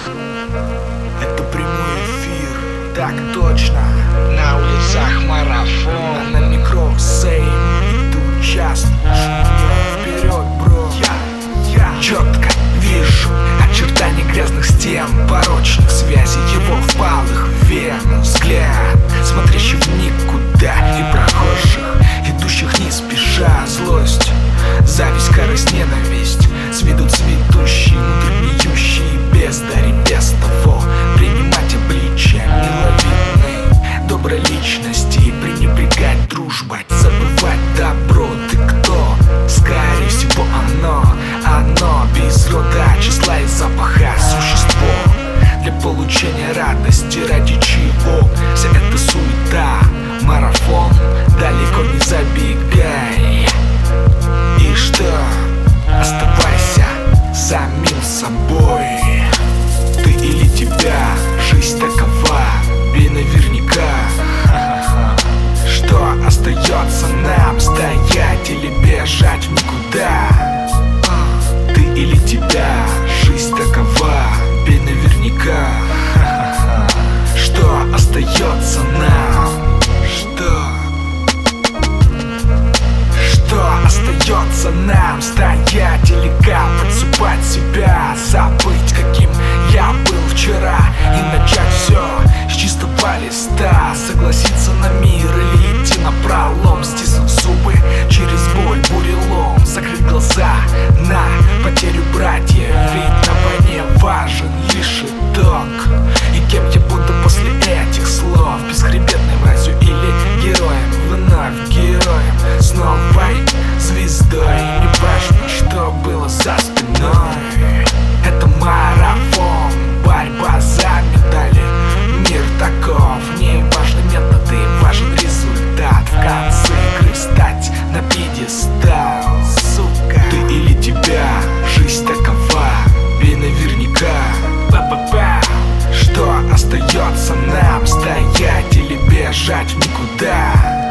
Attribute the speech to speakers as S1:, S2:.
S1: Это прямой эфир, так точно.
S2: На улицах марафон,
S1: На микро сейм, и ты участвуешь. Вперед, бро. Я четко вижу очертания грязных стен, порочных связей его впалых вен. Взгляд, смотрящий в никуда, и прохожих, идущих не спеша. Злость, зависть, корысть, ненависть, с виду цветущий, внутрь гниющий, бездарь, без того принимать обличия миловидной доброй личности, пренебрегать дружбой, забывать добро. Ты кто? Скорее всего оно без рода, числа и запаха существо для получения радости, ради чего вся эта суета. Марафон, далеко не забегай. И что? Оставайся самим собой. Ты или тебя, жизнь такова, бей наверняка. Что остается нам, стоять или бежать в никуда? Ты или тебя, жизнь такова, бей наверняка. Что остается нам? Что остается нам, стоять или капать, супать себя, забыть, каким я был вчера, и начать все с чистого листа, согласиться на мир или идти напролом, стиснув зубы через боль, бурелом, закрыть глаза на потерю братьев, ведь на войне важен лишь итог. И кем я буду после этих слов, бесхребетной мразью или героем, вновь героем, с новой звездой. Не важно, что было за спиной, это марафон, борьба за медали. Мир таков, не важны методы, важен результат. В конце игры стать на пьедестал, сука. Ты или тебя, жизнь такова, бей наверняка. Па-па-па. Что остается нам, стоять или бежать в никуда?